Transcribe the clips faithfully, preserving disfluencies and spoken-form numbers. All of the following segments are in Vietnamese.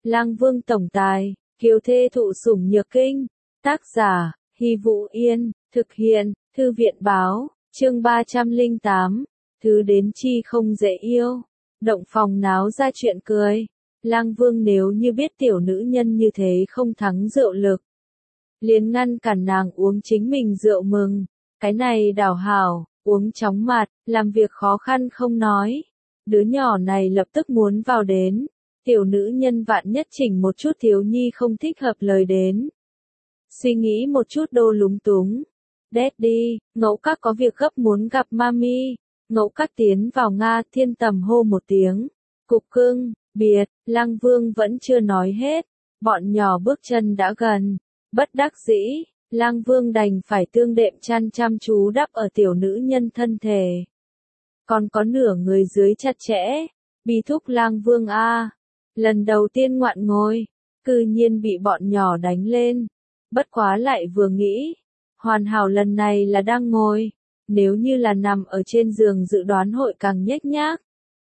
Lang Vương tổng tài, kiều thê thụ sủng nhược kinh. Tác giả, Hy Vũ Yên, thực hiện, Thư viện báo, chương ba trăm lẻ tám, thứ đến chi không dễ yêu. Động phòng náo ra chuyện cười. Lang Vương nếu như biết tiểu nữ nhân như thế không thắng rượu lực, liền ngăn cản nàng uống chính mình rượu mừng. Cái này đảo hảo, uống chóng mặt, làm việc khó khăn không nói. Đứa nhỏ này lập tức muốn vào đến. Tiểu nữ nhân vạn nhất chỉnh một chút thiếu nhi không thích hợp lời đến. Suy nghĩ một chút đô lúng túng. Daddy, Ngẫu Các có việc gấp muốn gặp mami. Ngẫu Các tiến vào Nga Thiên Tầm hô một tiếng. Cục cưng, biệt, Lang Vương vẫn chưa nói hết. Bọn nhỏ bước chân đã gần. Bất đắc dĩ, Lang Vương đành phải tương đệm chăn chăm chú đắp ở tiểu nữ nhân thân thể. Còn có nửa người dưới chặt chẽ. Bi thúc Lang Vương a, lần đầu tiên ngoạn ngồi, cư nhiên bị bọn nhỏ đánh lên. Bất quá lại vừa nghĩ, hoàn hảo lần này là đang ngồi, nếu như là nằm ở trên giường dự đoán hội càng nhếch nhác.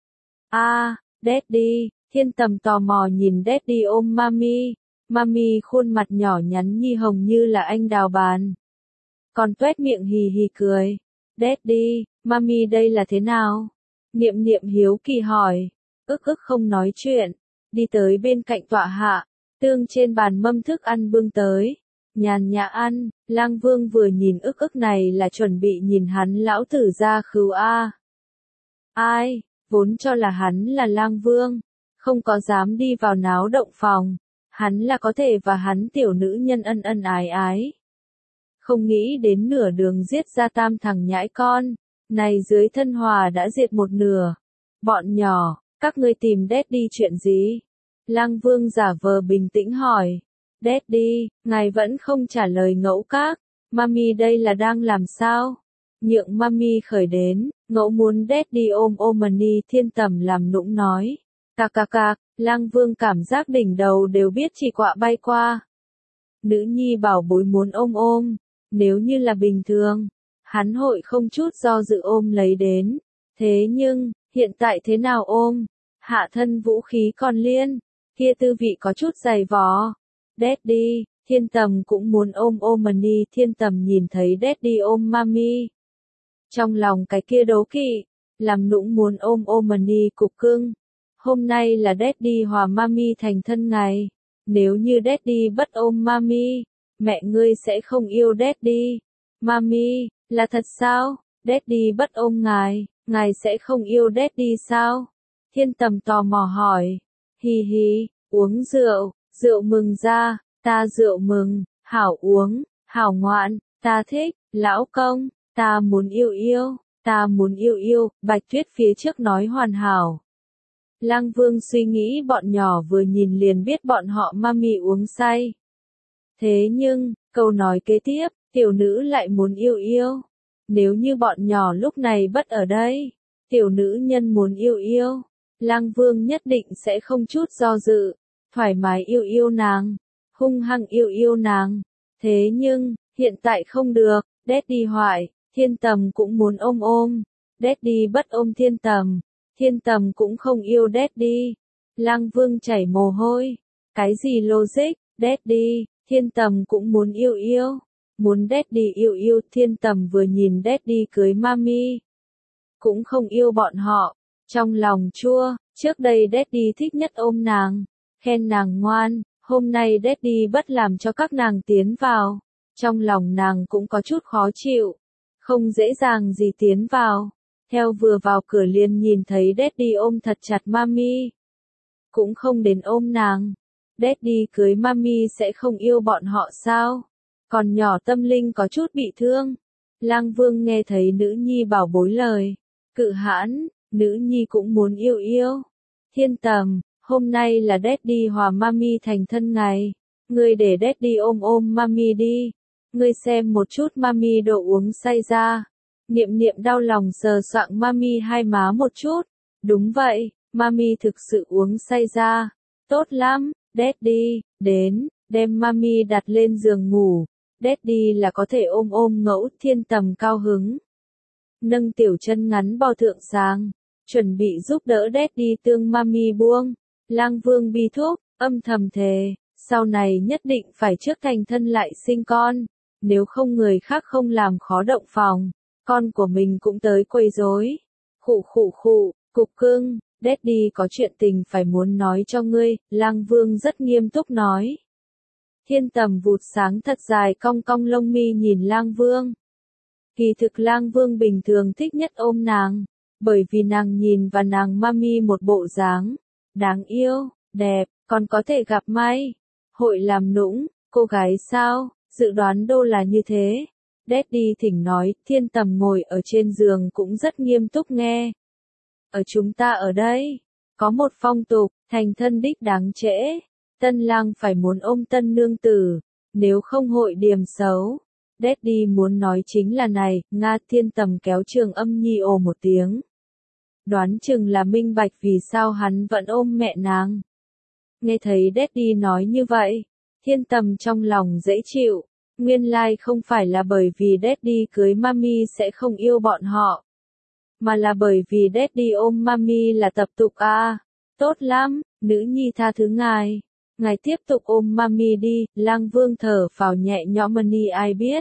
A, Daddy, Thiên Tầm tò mò nhìn Daddy ôm mami, mami khuôn mặt nhỏ nhắn nhi hồng như là anh đào bàn. Còn tuét miệng hì hì cười. Daddy, mami đây là thế nào? Niệm Niệm hiếu kỳ hỏi, ức ức không nói chuyện, đi tới bên cạnh tọa hạ, tương trên bàn mâm thức ăn bưng tới, nhàn nhã ăn. Lang Vương vừa nhìn ức ức này là chuẩn bị nhìn hắn lão tử ra khứu a. Ai, vốn cho là hắn là Lang Vương, không có dám đi vào náo động phòng, hắn là có thể và hắn tiểu nữ nhân ân ân ái ái. Không nghĩ đến nửa đường giết ra tam thằng nhãi con, này dưới thân hòa đã diệt một nửa. Bọn nhỏ, các ngươi tìm Daddy chuyện gì? Lang Vương giả vờ bình tĩnh hỏi. Daddy, ngài vẫn không trả lời Ngẫu Các, mami đây là đang làm sao? Nhượng mami khởi đến, Ngẫu muốn Daddy ôm Omani. Thiên Tầm làm nũng nói. Cạc cạc cạc, Lang Vương cảm giác đỉnh đầu đều biết chỉ quạ bay qua. Nữ nhi bảo bối muốn ôm ôm, nếu như là bình thường, hắn hội không chút do dự ôm lấy đến. Thế nhưng, hiện tại thế nào ôm? Hạ thân vũ khí còn liên, kia tư vị có chút dày vò. Daddy, Thiên Tầm cũng muốn ôm Omani. Thiên Tầm nhìn thấy Daddy ôm mami, trong lòng cái kia đố kỵ, làm nũng muốn ôm Omani. Cục cưng, hôm nay là Daddy hòa mami thành thân ngày, nếu như Daddy bất ôm mami, mẹ ngươi sẽ không yêu Daddy. Mami, là thật sao? Daddy bất ôm ngài, ngài sẽ không yêu Daddy sao? Thiên Tầm tò mò hỏi. Hi hi, uống rượu, rượu mừng ra, ta rượu mừng, hảo uống, hảo ngoạn, ta thích, lão công, ta muốn yêu yêu, ta muốn yêu yêu. Bạch Tuyết phía trước nói hoàn hảo. Lang Vương suy nghĩ bọn nhỏ vừa nhìn liền biết bọn họ mami uống say. Thế nhưng, câu nói kế tiếp, tiểu nữ lại muốn yêu yêu. Nếu như bọn nhỏ lúc này bất ở đây, tiểu nữ nhân muốn yêu yêu, Lang Vương nhất định sẽ không chút do dự, thoải mái yêu yêu nàng, hung hăng yêu yêu nàng. Thế nhưng, hiện tại không được, Daddy hoài, Thiên Tầm cũng muốn ôm ôm. Daddy bất ôm Thiên Tầm, Thiên Tầm cũng không yêu Daddy. Lang Vương chảy mồ hôi. Cái gì logic? Daddy, Thiên Tầm cũng muốn yêu yêu. Muốn Daddy yêu yêu. Thiên Tầm vừa nhìn Daddy cưới mami, cũng không yêu bọn họ. Trong lòng chua, trước đây Daddy thích nhất ôm nàng, khen nàng ngoan. Hôm nay Daddy bất làm cho các nàng tiến vào, trong lòng nàng cũng có chút khó chịu, không dễ dàng gì tiến vào. Theo vừa vào cửa liền nhìn thấy Daddy ôm thật chặt mami, cũng không đến ôm nàng. Daddy cưới mami sẽ không yêu bọn họ sao? Còn nhỏ tâm linh có chút bị thương. Lang Vương nghe thấy nữ nhi bảo bối lời, cự hãn, nữ nhi cũng muốn yêu yêu. Thiên Tầm, hôm nay là Daddy hòa mami thành thân ngày, ngươi để Daddy ôm ôm mami đi. Ngươi xem một chút mami độ uống say ra. Niệm Niệm đau lòng sờ soạng mami hai má một chút. Đúng vậy, mami thực sự uống say ra. Tốt lắm, Daddy, đến, đem mami đặt lên giường ngủ. Daddy là có thể ôm ôm Ngẫu. Thiên Tầm cao hứng, nâng tiểu chân ngắn bò thượng sáng, chuẩn bị giúp đỡ Daddy tương mami buông. Lang Vương bi thúc, âm thầm thề, sau này nhất định phải trước thành thân lại sinh con, nếu không người khác không làm khó động phòng, con của mình cũng tới quấy rối. Khụ khụ khụ, cục cưng, Daddy có chuyện tình phải muốn nói cho ngươi, Lang Vương rất nghiêm túc nói. Thiên Tầm vụt sáng thật dài cong cong lông mi nhìn Lang Vương. Kỳ thực Lang Vương bình thường thích nhất ôm nàng, bởi vì nàng nhìn và nàng mami một bộ dáng đáng yêu, đẹp, còn có thể gặp may. Hội làm nũng, cô gái sao, dự đoán đô là như thế. Daddy thỉnh nói, Thiên Tầm ngồi ở trên giường cũng rất nghiêm túc nghe. Ở chúng ta ở đây, có một phong tục, thành thân đích đáng trễ. Tân lang phải muốn ôm tân nương tử, nếu không hội điềm xấu. Daddy muốn nói chính là này, Nga. Thiên Tầm kéo Trường Âm Nhi ồ một tiếng. Đoán chừng là minh bạch vì sao hắn vẫn ôm mẹ nàng. Nghe thấy Daddy nói như vậy, Thiên Tầm trong lòng dễ chịu. Nguyên lai like không phải là bởi vì Daddy cưới mami sẽ không yêu bọn họ, mà là bởi vì Daddy ôm mami là tập tục à. Tốt lắm, nữ nhi tha thứ ngài. Ngài tiếp tục ôm mami đi. Lang Vương thở phào nhẹ nhõm, mani ai biết.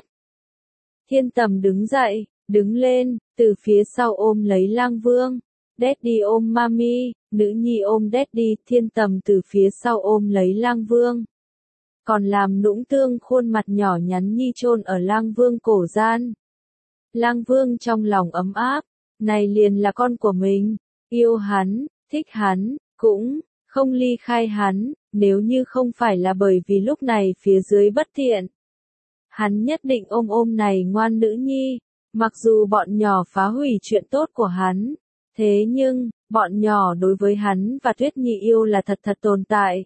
Thiên Tầm đứng dậy, đứng lên, từ phía sau ôm lấy Lang Vương. Daddy ôm mami, nữ nhi ôm Daddy. Thiên Tầm từ phía sau ôm lấy Lang Vương, còn làm nũng tương khuôn mặt nhỏ nhắn nhi chôn ở Lang Vương cổ gian. Lang Vương trong lòng ấm áp, này liền là con của mình, yêu hắn, thích hắn, cũng không ly khai hắn, nếu như không phải là bởi vì lúc này phía dưới bất thiện. Hắn nhất định ôm ôm này ngoan nữ nhi, mặc dù bọn nhỏ phá hủy chuyện tốt của hắn, thế nhưng, bọn nhỏ đối với hắn và Tuyết Nhi yêu là thật thật tồn tại.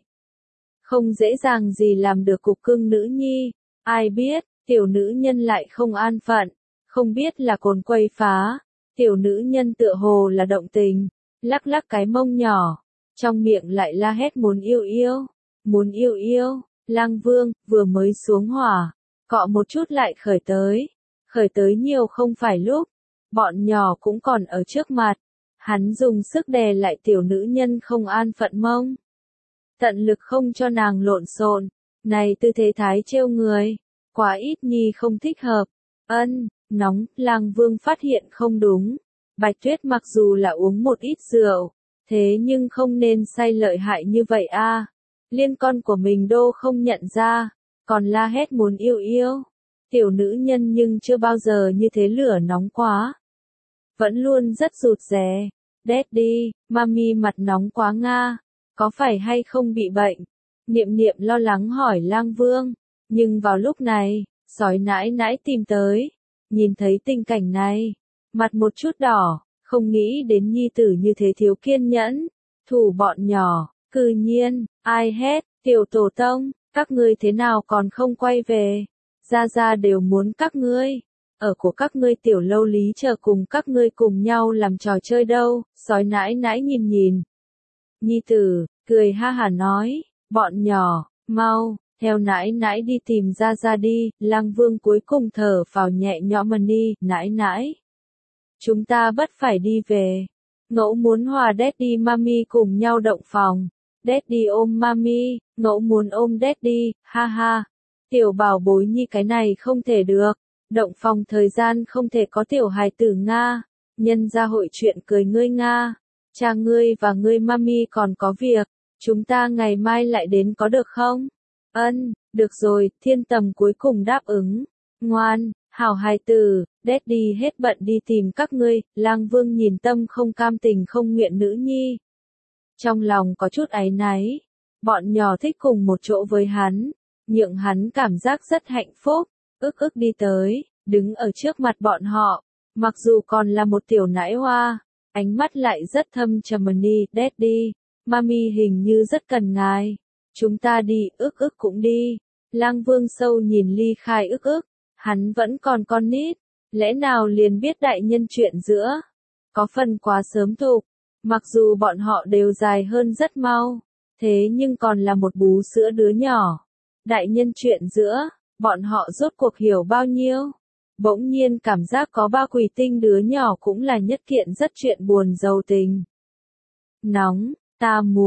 Không dễ dàng gì làm được cục cưng nữ nhi, ai biết, tiểu nữ nhân lại không an phận, không biết là cồn quay phá, tiểu nữ nhân tựa hồ là động tình, lắc lắc cái mông nhỏ, trong miệng lại la hét muốn yêu yêu, muốn yêu yêu. Lang Vương vừa mới xuống hỏa, cọ một chút lại khởi tới, khởi tới nhiều không phải lúc, bọn nhỏ cũng còn ở trước mặt, hắn dùng sức đè lại tiểu nữ nhân không an phận mông, tận lực không cho nàng lộn xộn. Này tư thế thái trêu người, quá ít nhi không thích hợp. Ân, nóng. Lang Vương phát hiện không đúng. Bạch Tuyết mặc dù là uống một ít rượu, thế nhưng không nên say lợi hại như vậy a. À. Liên con của mình đô không nhận ra, còn la hét muốn yêu yêu. Tiểu nữ nhân nhưng chưa bao giờ như thế lửa nóng quá. Vẫn luôn rất rụt rè. Daddy, mami mặt nóng quá nga, có phải hay không bị bệnh? Niệm Niệm lo lắng hỏi Lang Vương, nhưng vào lúc này, sói nãi nãi tìm tới, nhìn thấy tình cảnh này, mặt một chút đỏ, không nghĩ đến nhi tử như thế thiếu kiên nhẫn, thủ bọn nhỏ, cư nhiên, ai hét, tiểu tổ tông, các ngươi thế nào còn không quay về, gia gia đều muốn các ngươi, ở của các ngươi tiểu lâu lý chờ cùng các ngươi cùng nhau làm trò chơi đâu. Sói nãi nãi nhìn nhìn nhi tử, cười ha hả nói, bọn nhỏ, mau, theo nãi nãi đi tìm gia gia đi. Lang Vương cuối cùng thở phào nhẹ nhõm, mani, nãi nãi, chúng ta bất phải đi về. Ngẫu muốn hòa Daddy mami cùng nhau động phòng. Daddy ôm mami, ngẫu muốn ôm Daddy, ha ha. Tiểu bảo bối nhi cái này không thể được. Động phòng thời gian không thể có tiểu hài tử Nga. Nhân ra hội chuyện cười ngươi Nga. Cha ngươi và ngươi mami còn có việc. Chúng ta ngày mai lại đến có được không? Ân, được rồi. Thiên Tầm cuối cùng đáp ứng. Ngoan, hảo hài tử. Daddy hết bận đi tìm các ngươi. Lang Vương nhìn tâm không cam tình không nguyện nữ nhi, trong lòng có chút áy náy. Bọn nhỏ thích cùng một chỗ với hắn, nhượng hắn cảm giác rất hạnh phúc. Ức ức đi tới, đứng ở trước mặt bọn họ, mặc dù còn là một tiểu nãi hoa, ánh mắt lại rất thâm trầm. Đi, Daddy, mami hình như rất cần ngài, chúng ta đi. Ức ức cũng đi. Lang Vương sâu nhìn ly khai ức ức, hắn vẫn còn con nít, lẽ nào liền biết đại nhân chuyện giữa, có phần quá sớm tục. Mặc dù bọn họ đều dài hơn rất mau, thế nhưng còn là một bú sữa đứa nhỏ. Đại nhân chuyện giữa, bọn họ rốt cuộc hiểu bao nhiêu? Bỗng nhiên cảm giác có ba quỷ tinh đứa nhỏ cũng là nhất kiện rất chuyện buồn giàu tình. Nóng, ta muốn,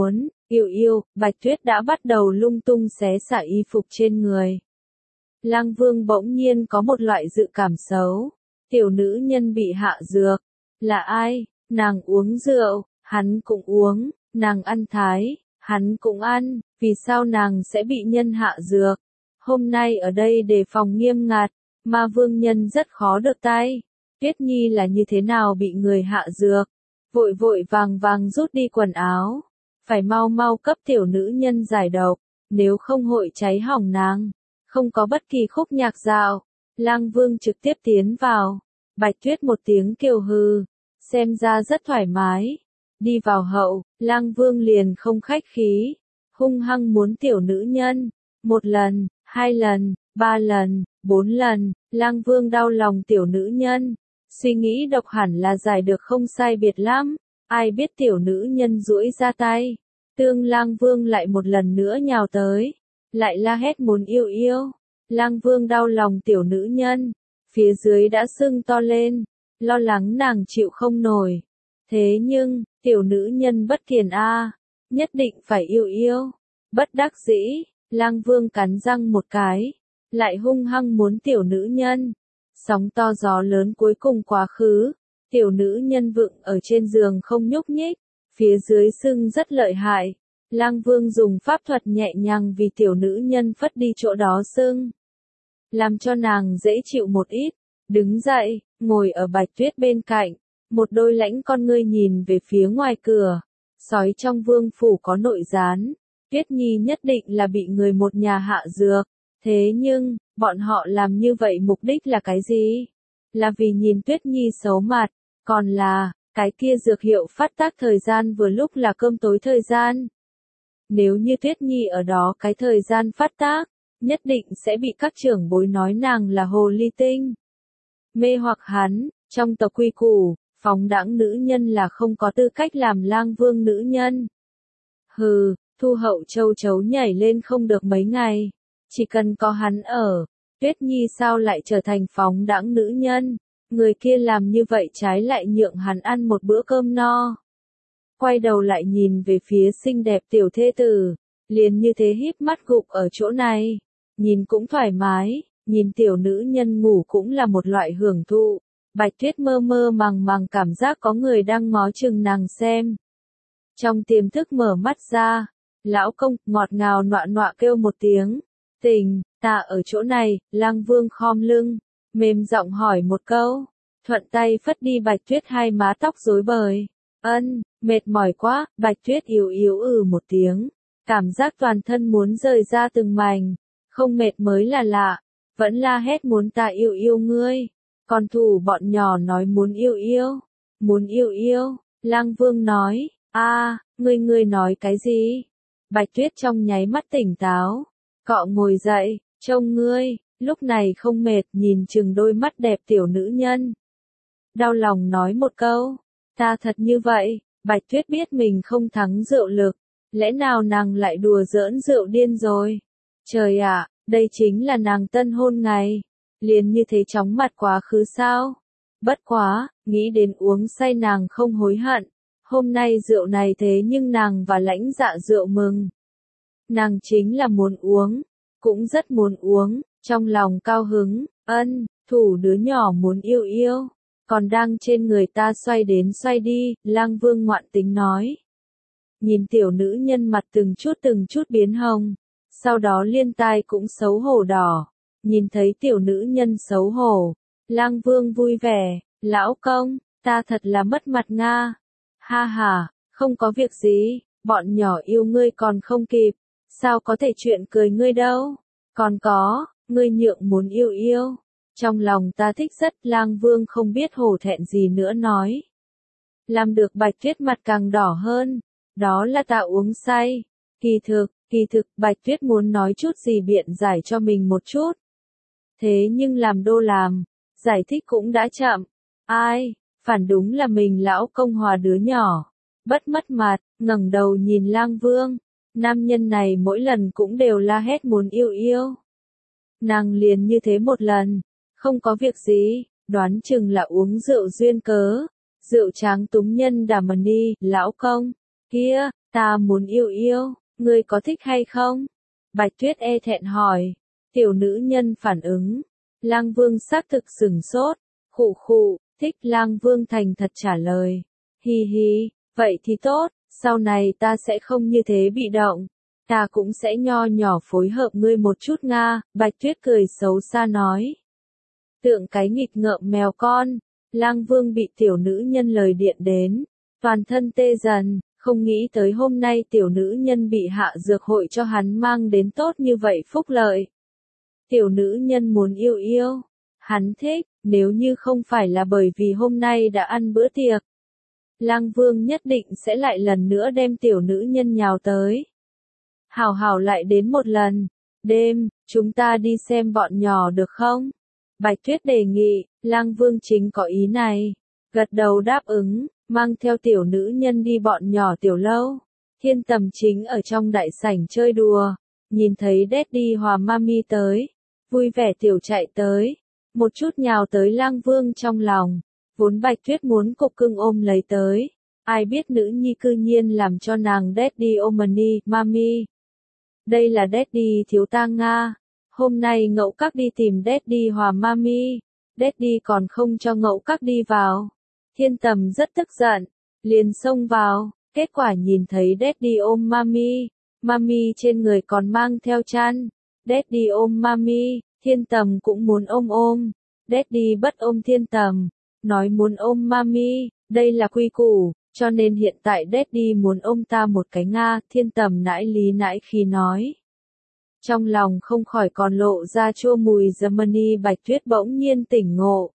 Yêu yêu, Bạch Tuyết đã bắt đầu lung tung xé xả y phục trên người. Lang Vương bỗng nhiên có một loại dự cảm xấu. Tiểu nữ nhân bị hạ dược. Là ai? Nàng uống rượu, hắn cũng uống. Nàng ăn thái, hắn cũng ăn. Vì sao nàng sẽ bị nhân hạ dược? Hôm nay ở đây đề phòng nghiêm ngặt. Ma vương nhân rất khó được tay. Tuyết Nhi là như thế nào bị người hạ dược? Vội vội vàng vàng rút đi quần áo. Phải mau mau cấp tiểu nữ nhân giải độc. Nếu không hội cháy hỏng nàng. Không có bất kỳ khúc nhạc dạo. Lang Vương trực tiếp tiến vào. Bạch Tuyết một tiếng kêu hừ. Xem ra rất thoải mái. Đi vào hậu, Lang Vương liền không khách khí. Hung hăng muốn tiểu nữ nhân. Một lần, hai lần, ba lần, bốn lần. Lang Vương đau lòng tiểu nữ nhân. Suy nghĩ độc hẳn là giải được không sai biệt lắm. Ai biết tiểu nữ nhân duỗi ra tay. Tương Lang Vương lại một lần nữa nhào tới. Lại la hét muốn yêu yêu. Lang Vương đau lòng tiểu nữ nhân. Phía dưới đã sưng to lên. Lo lắng nàng chịu không nổi. Thế nhưng, tiểu nữ nhân bất kiền a, nhất định phải yêu yêu. Bất đắc dĩ, Lang Vương cắn răng một cái. Lại hung hăng muốn tiểu nữ nhân. Sóng to gió lớn cuối cùng quá khứ. Tiểu nữ nhân vựng ở trên giường không nhúc nhích. Phía dưới sưng rất lợi hại. Lang Vương dùng pháp thuật nhẹ nhàng vì tiểu nữ nhân phất đi chỗ đó sưng. Làm cho nàng dễ chịu một ít. Đứng dậy, ngồi ở Bạch Tuyết bên cạnh. Một đôi lãnh con ngươi nhìn về phía ngoài cửa. Sói trong vương phủ có nội gián. Tuyết Nhi nhất định là bị người một nhà hạ dược. Thế nhưng, bọn họ làm như vậy mục đích là cái gì? Là vì nhìn Tuyết Nhi xấu mặt. Còn là, cái kia dược hiệu phát tác thời gian vừa lúc là cơm tối thời gian. Nếu như Tuyết Nhi ở đó cái thời gian phát tác, nhất định sẽ bị các trưởng bối nói nàng là hồ ly tinh. Mê hoặc hắn, trong tộc quy củ, phóng đãng nữ nhân là không có tư cách làm Lang Vương nữ nhân. Hừ, Thu Hậu châu chấu nhảy lên không được mấy ngày. Chỉ cần có hắn ở, Tuyết Nhi sao lại trở thành phóng đãng nữ nhân? Người kia làm như vậy trái lại nhượng hắn ăn một bữa cơm no. Quay đầu lại nhìn về phía xinh đẹp tiểu thê tử, liền như thế híp mắt gục ở chỗ này. Nhìn cũng thoải mái, nhìn tiểu nữ nhân ngủ cũng là một loại hưởng thụ. Bạch Tuyết mơ mơ màng màng cảm giác có người đang ngó chừng nàng xem. Trong tiềm thức mở mắt ra, lão công ngọt ngào nọa nọa kêu một tiếng. Tình, ta ở chỗ này. Lang Vương khom lưng, mềm giọng hỏi một câu. Thuận tay phất đi Bạch Tuyết hai má tóc rối bời. Ân, mệt mỏi quá. Bạch Tuyết yếu yếu ừ một tiếng. Cảm giác toàn thân muốn rời ra từng mảnh. Không mệt mới là lạ. Vẫn la hét muốn ta yêu yêu ngươi. Còn thủ bọn nhỏ nói muốn yêu yêu. Muốn yêu yêu. Lang Vương nói, a, ngươi ngươi nói cái gì? Bạch Tuyết trong nháy mắt tỉnh táo. Cọ ngồi dậy, trông ngươi, lúc này không mệt nhìn chừng đôi mắt đẹp tiểu nữ nhân. Đau lòng nói một câu, ta thật như vậy. Bạch Tuyết biết mình không thắng rượu lực. Lẽ nào nàng lại đùa giỡn rượu điên rồi? Trời ạ, đây chính là nàng tân hôn ngày. Liền như thế chóng mặt quá khứ sao? Bất quá, nghĩ đến uống say nàng không hối hận. Hôm nay rượu này thế nhưng nàng và lãnh dạ rượu mừng. Nàng chính là muốn uống, cũng rất muốn uống, trong lòng cao hứng, ân, thủ đứa nhỏ muốn yêu yêu, còn đang trên người ta xoay đến xoay đi. Lang Vương ngoạn tính nói. Nhìn tiểu nữ nhân mặt từng chút từng chút biến hồng, sau đó liên tai cũng xấu hổ đỏ. Nhìn thấy tiểu nữ nhân xấu hổ, Lang Vương vui vẻ, lão công, ta thật là mất mặt nga. Ha ha, không có việc gì, bọn nhỏ yêu ngươi còn không kịp, sao có thể chuyện cười ngươi đâu. Còn có, ngươi nhượng muốn yêu yêu. Trong lòng ta thích rất. Lang Vương không biết hổ thẹn gì nữa nói. Làm được Bạch Tuyết mặt càng đỏ hơn. Đó là ta uống say. Kỳ thực, kỳ thực Bạch Tuyết muốn nói chút gì biện giải cho mình một chút. Thế nhưng làm đô làm, giải thích cũng đã chậm. Ai, phản đúng là mình lão công hòa đứa nhỏ. Bất mất mặt, ngẩng đầu nhìn Lang Vương. Nam nhân này mỗi lần cũng đều la hét muốn yêu yêu. Nàng liền như thế một lần, không có việc gì, đoán chừng là uống rượu duyên cớ. Rượu tráng túng nhân đà mần đi, lão công. Kia, ta muốn yêu yêu, ngươi có thích hay không? Bạch Tuyết e thẹn hỏi. Tiểu nữ nhân phản ứng. Lang Vương xác thực sửng sốt. Khụ khụ, thích. Lang Vương thành thật trả lời. Hi hi, vậy thì tốt, sau này ta sẽ không như thế bị động. Ta cũng sẽ nho nhỏ phối hợp ngươi một chút nga, Bạch Tuyết cười xấu xa nói. Tượng cái nghịch ngợm mèo con, Lang Vương bị tiểu nữ nhân lời điện đến, toàn thân tê dần, không nghĩ tới hôm nay tiểu nữ nhân bị hạ dược hội cho hắn mang đến tốt như vậy phúc lợi. Tiểu nữ nhân muốn yêu yêu, hắn thích, nếu như không phải là bởi vì hôm nay đã ăn bữa tiệc. Lang Vương nhất định sẽ lại lần nữa đem tiểu nữ nhân nhào tới. Hảo hảo lại đến một lần. Đêm, chúng ta đi xem bọn nhỏ được không? Bạch Tuyết đề nghị, Lang Vương chính có ý này. Gật đầu đáp ứng, mang theo tiểu nữ nhân đi bọn nhỏ tiểu lâu. Thiên Tầm chính ở trong đại sảnh chơi đùa. Nhìn thấy Daddy hòa Mami tới. Vui vẻ tiểu chạy tới. Một chút nhào tới Lang Vương trong lòng. Vốn Bạch Tuyết muốn cục cưng ôm lấy tới. Ai biết nữ nhi cư nhiên làm cho nàng Daddy ôm ni, Mami. Đây là Daddy thiếu ta Nga. Hôm nay ngẫu các đi tìm Daddy hòa Mami. Daddy còn không cho ngẫu các đi vào. Thiên Tầm rất tức giận. Liền xông vào. Kết quả nhìn thấy Daddy ôm Mami. Mami trên người còn mang theo chăn. Daddy ôm Mami. Thiên Tầm cũng muốn ôm ôm. Daddy bất ôm Thiên Tầm. Nói muốn ôm Mami. Đây là quy củ. Cho nên hiện tại Daddy muốn ôm ta một cái Nga, Thiên Tầm nãi lý nãi khi nói. Trong lòng không khỏi còn lộ ra chua mùi Germany. Bạch Tuyết bỗng nhiên tỉnh ngộ.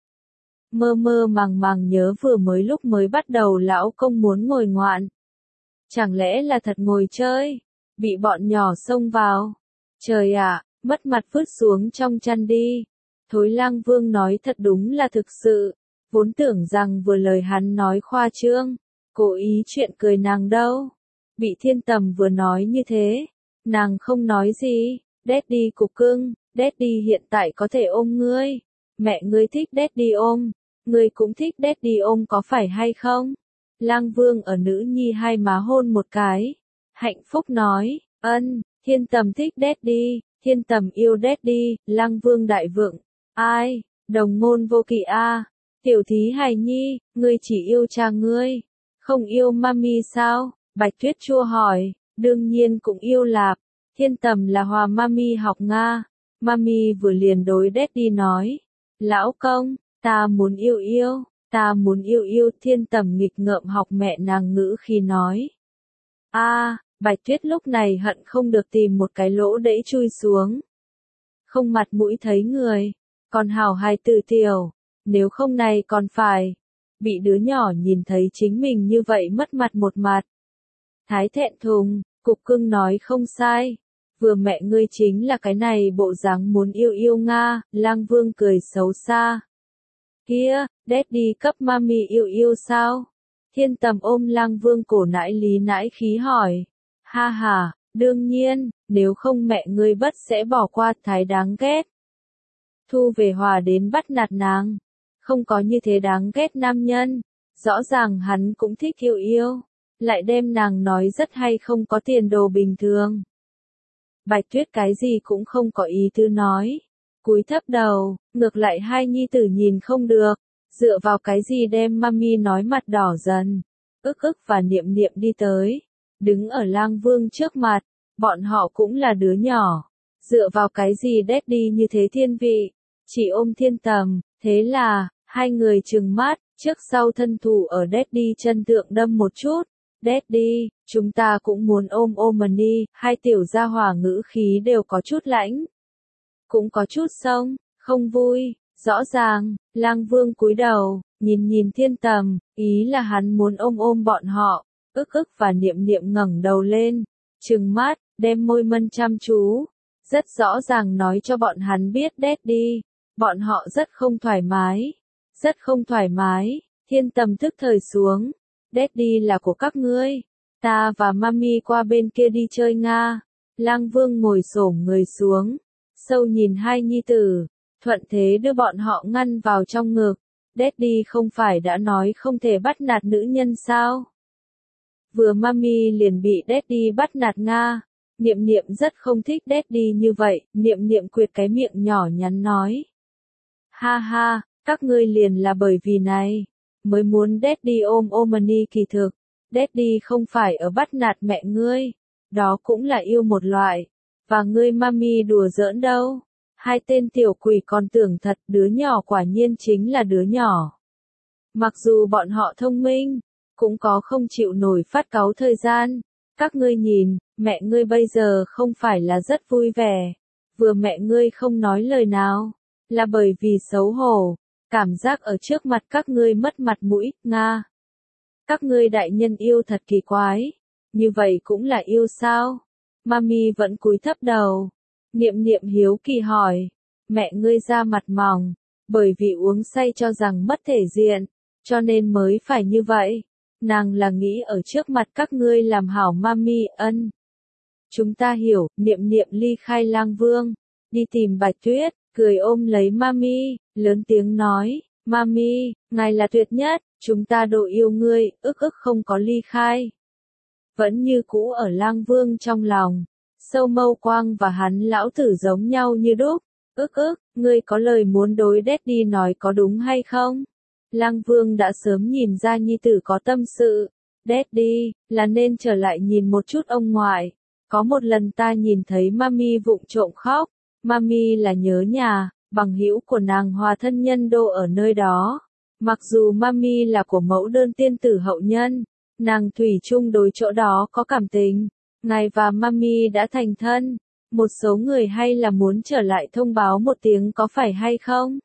Mơ mơ màng màng nhớ vừa mới lúc mới bắt đầu lão công muốn ngồi ngoạn. Chẳng lẽ là thật ngồi chơi, bị bọn nhỏ xông vào. Trời ạ, mất mặt vứt xuống trong chăn đi. Thối Lang Vương nói thật đúng là thực sự. Vốn tưởng rằng vừa lời hắn nói khoa trương. Cố ý chuyện cười nàng đâu. Bị Thiên Tầm vừa nói như thế. Nàng không nói gì. Daddy cục cưng. Daddy hiện tại có thể ôm ngươi. Mẹ ngươi thích Daddy ôm. Ngươi cũng thích Daddy ôm có phải hay không? Lang Vương ở nữ nhi hai má hôn một cái. Hạnh phúc nói. Ân, Thiên Tầm thích Daddy. Thiên Tầm yêu Daddy. Lang Vương đại vượng. Ai? Đồng ngôn vô kỵ a. Tiểu thí hài nhi. Ngươi chỉ yêu cha ngươi. Không yêu Mami sao? Bạch Tuyết chua hỏi. Đương nhiên cũng yêu lạp. Thiên Tầm là hòa Mami học Nga. Mami vừa liền đối Daddy nói. Lão công, ta muốn yêu yêu, ta muốn yêu yêu. Thiên Tầm nghịch ngợm học mẹ nàng ngữ khi nói. A, à, Bạch Tuyết lúc này hận không được tìm một cái lỗ đẩy chui xuống. Không mặt mũi thấy người. Còn hào hài tử tiểu. Nếu không này còn phải. Bị đứa nhỏ nhìn thấy chính mình như vậy mất mặt một mặt. Thái thẹn thùng, cục cưng nói không sai. Vừa mẹ ngươi chính là cái này bộ dáng muốn yêu yêu Nga, Lang Vương cười xấu xa. Kia, Daddy cấp Mami yêu yêu sao? Thiên Tầm ôm Lang Vương cổ nãi lý nãi khí hỏi. Ha ha, đương nhiên, nếu không mẹ ngươi bất sẽ bỏ qua thái đáng ghét. Thu về hòa đến bắt nạt nàng. Không có như thế đáng ghét nam nhân. Rõ ràng hắn cũng thích yêu yêu. Lại đem nàng nói rất hay không có tiền đồ bình thường. Bạch Tuyết cái gì cũng không có ý tứ nói. Cúi thấp đầu, ngược lại hai nhi tử nhìn không được. Dựa vào cái gì đem Mami nói mặt đỏ dần. Ức ức và niệm niệm đi tới. Đứng ở Lang Vương trước mặt. Bọn họ cũng là đứa nhỏ. Dựa vào cái gì Daddy như thế thiên vị. Chỉ ôm Thiên Tầm. Thế là, hai người trừng mắt, trước sau thân thủ ở Daddy chân tượng đâm một chút. Daddy, chúng ta cũng muốn ôm Omani, hai tiểu gia hỏa ngữ khí đều có chút lãnh. Cũng có chút sông, không vui, rõ ràng, Lang Vương cúi đầu, nhìn nhìn Thiên Tầm, ý là hắn muốn ôm ôm bọn họ, ức ức và niệm niệm ngẩng đầu lên, trừng mắt, đem môi mân chăm chú, rất rõ ràng nói cho bọn hắn biết Daddy. Bọn họ rất không thoải mái. Rất không thoải mái. Thiên Tầm tức thời xuống. Daddy là của các ngươi. Ta và Mami qua bên kia đi chơi Nga. Lang Vương ngồi xổm người xuống. Sâu nhìn hai nhi tử. Thuận thế đưa bọn họ ngăn vào trong ngực. Daddy không phải đã nói không thể bắt nạt nữ nhân sao? vừa mami liền bị Daddy bắt nạt Nga. Niệm Niệm rất không thích Daddy như vậy, Niệm Niệm quệt cái miệng nhỏ nhắn nói. Ha ha, các ngươi liền là bởi vì này, mới muốn Daddy ôm Omani kỳ thực. Daddy không phải ở bắt nạt mẹ ngươi, đó cũng là yêu một loại, và ngươi mami đùa giỡn đâu. Hai tên tiểu quỷ còn tưởng thật, đứa nhỏ quả nhiên chính là đứa nhỏ. Mặc dù bọn họ thông minh, cũng có không chịu nổi phát cáu thời gian. Các ngươi nhìn, mẹ ngươi bây giờ không phải là rất vui vẻ. Vừa mẹ ngươi không nói lời nào, là bởi vì xấu hổ, cảm giác ở trước mặt các ngươi mất mặt mũi, Nga. Các ngươi đại nhân yêu thật kỳ quái, như vậy cũng là yêu sao? Mami vẫn cúi thấp đầu. Niệm Niệm hiếu kỳ hỏi, mẹ ngươi ra mặt mỏng, bởi vì uống say cho rằng mất thể diện, cho nên mới phải như vậy. Nàng là nghĩ ở trước mặt các ngươi làm hảo mami ân. Chúng ta hiểu, Niệm Niệm ly khai Lang Vương, đi tìm Bạch Tuyết, cười ôm lấy mami, lớn tiếng nói, mami, ngài là tuyệt nhất, chúng ta độ yêu ngươi, ức ức không có ly khai. Vẫn như cũ ở Lang Vương trong lòng, Sâu Mâu Quang và hắn lão tử giống nhau như đúc, ức ức, ngươi có lời muốn đối Daddy nói có đúng hay không? Lang Vương đã sớm nhìn ra nhi tử có tâm sự. Daddy, là nên trở lại nhìn một chút ông ngoại. Có một lần ta nhìn thấy mami vụng trộm khóc. Mami là nhớ nhà, bằng hữu của nàng hòa thân nhân đô ở nơi đó. Mặc dù mami là của mẫu đơn tiên tử hậu nhân, nàng thủy chung đối chỗ đó có cảm tình. Ngài và mami đã thành thân. Một số người hay là muốn trở lại thông báo một tiếng có phải hay không?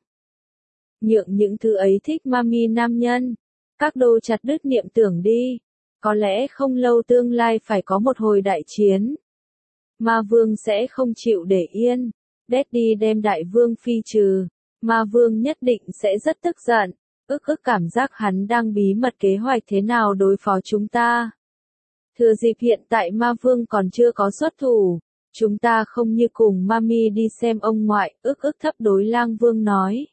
Nhượng những thứ ấy thích mami nam nhân. Các đô chặt đứt niệm tưởng đi. Có lẽ không lâu tương lai phải có một hồi đại chiến. Ma vương sẽ không chịu để yên. Daddy đem đại vương phi trừ. Ma vương nhất định sẽ rất tức giận. Ức ức cảm giác hắn đang bí mật kế hoạch thế nào đối phó chúng ta. Thừa dịp hiện tại ma vương còn chưa có xuất thủ. Chúng ta không như cùng mami đi xem ông ngoại. Ức ức thấp đối Lang Vương nói.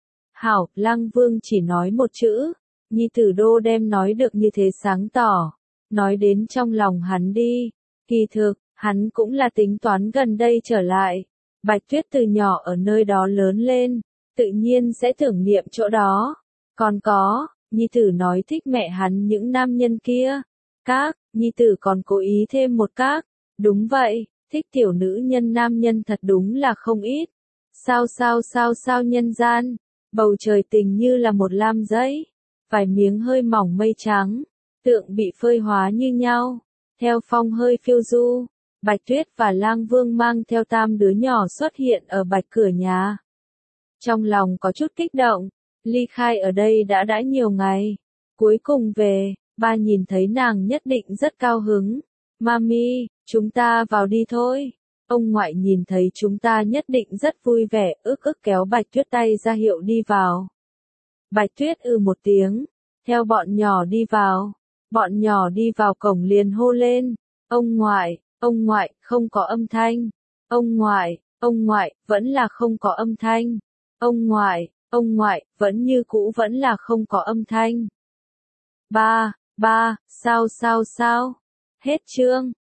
Hảo, Lang Vương chỉ nói một chữ, nhi tử đô đem nói được như thế sáng tỏ, nói đến trong lòng hắn đi, kỳ thực, hắn cũng là tính toán gần đây trở lại, Bạch Tuyết từ nhỏ ở nơi đó lớn lên, tự nhiên sẽ tưởng niệm chỗ đó, còn có, nhi tử nói thích mẹ hắn những nam nhân kia, các, nhi tử còn cố ý thêm một các, đúng vậy, thích tiểu nữ nhân nam nhân thật đúng là không ít, sao sao sao sao nhân gian. Bầu trời tình như là một lam giấy, vài miếng hơi mỏng mây trắng, tượng bị phơi hóa như nhau, theo phong hơi phiêu du, Bạch Tuyết và Lang Vương mang theo tam đứa nhỏ xuất hiện ở bạch cửa nhà. Trong lòng có chút kích động, ly khai ở đây đã đã nhiều ngày, cuối cùng về, ba nhìn thấy nàng nhất định rất cao hứng, mami, chúng ta vào đi thôi. Ông ngoại nhìn thấy chúng ta nhất định rất vui vẻ, ức ức kéo Bạch Tuyết tay ra hiệu đi vào. Bạch Tuyết ư một tiếng, theo bọn nhỏ đi vào. Bọn nhỏ đi vào cổng liền hô lên, ông ngoại, ông ngoại, không có âm thanh. Ông ngoại, ông ngoại, vẫn là không có âm thanh. Ông ngoại, ông ngoại, vẫn như cũ vẫn là không có âm thanh. Ba, ba, sao sao sao? Hết chương.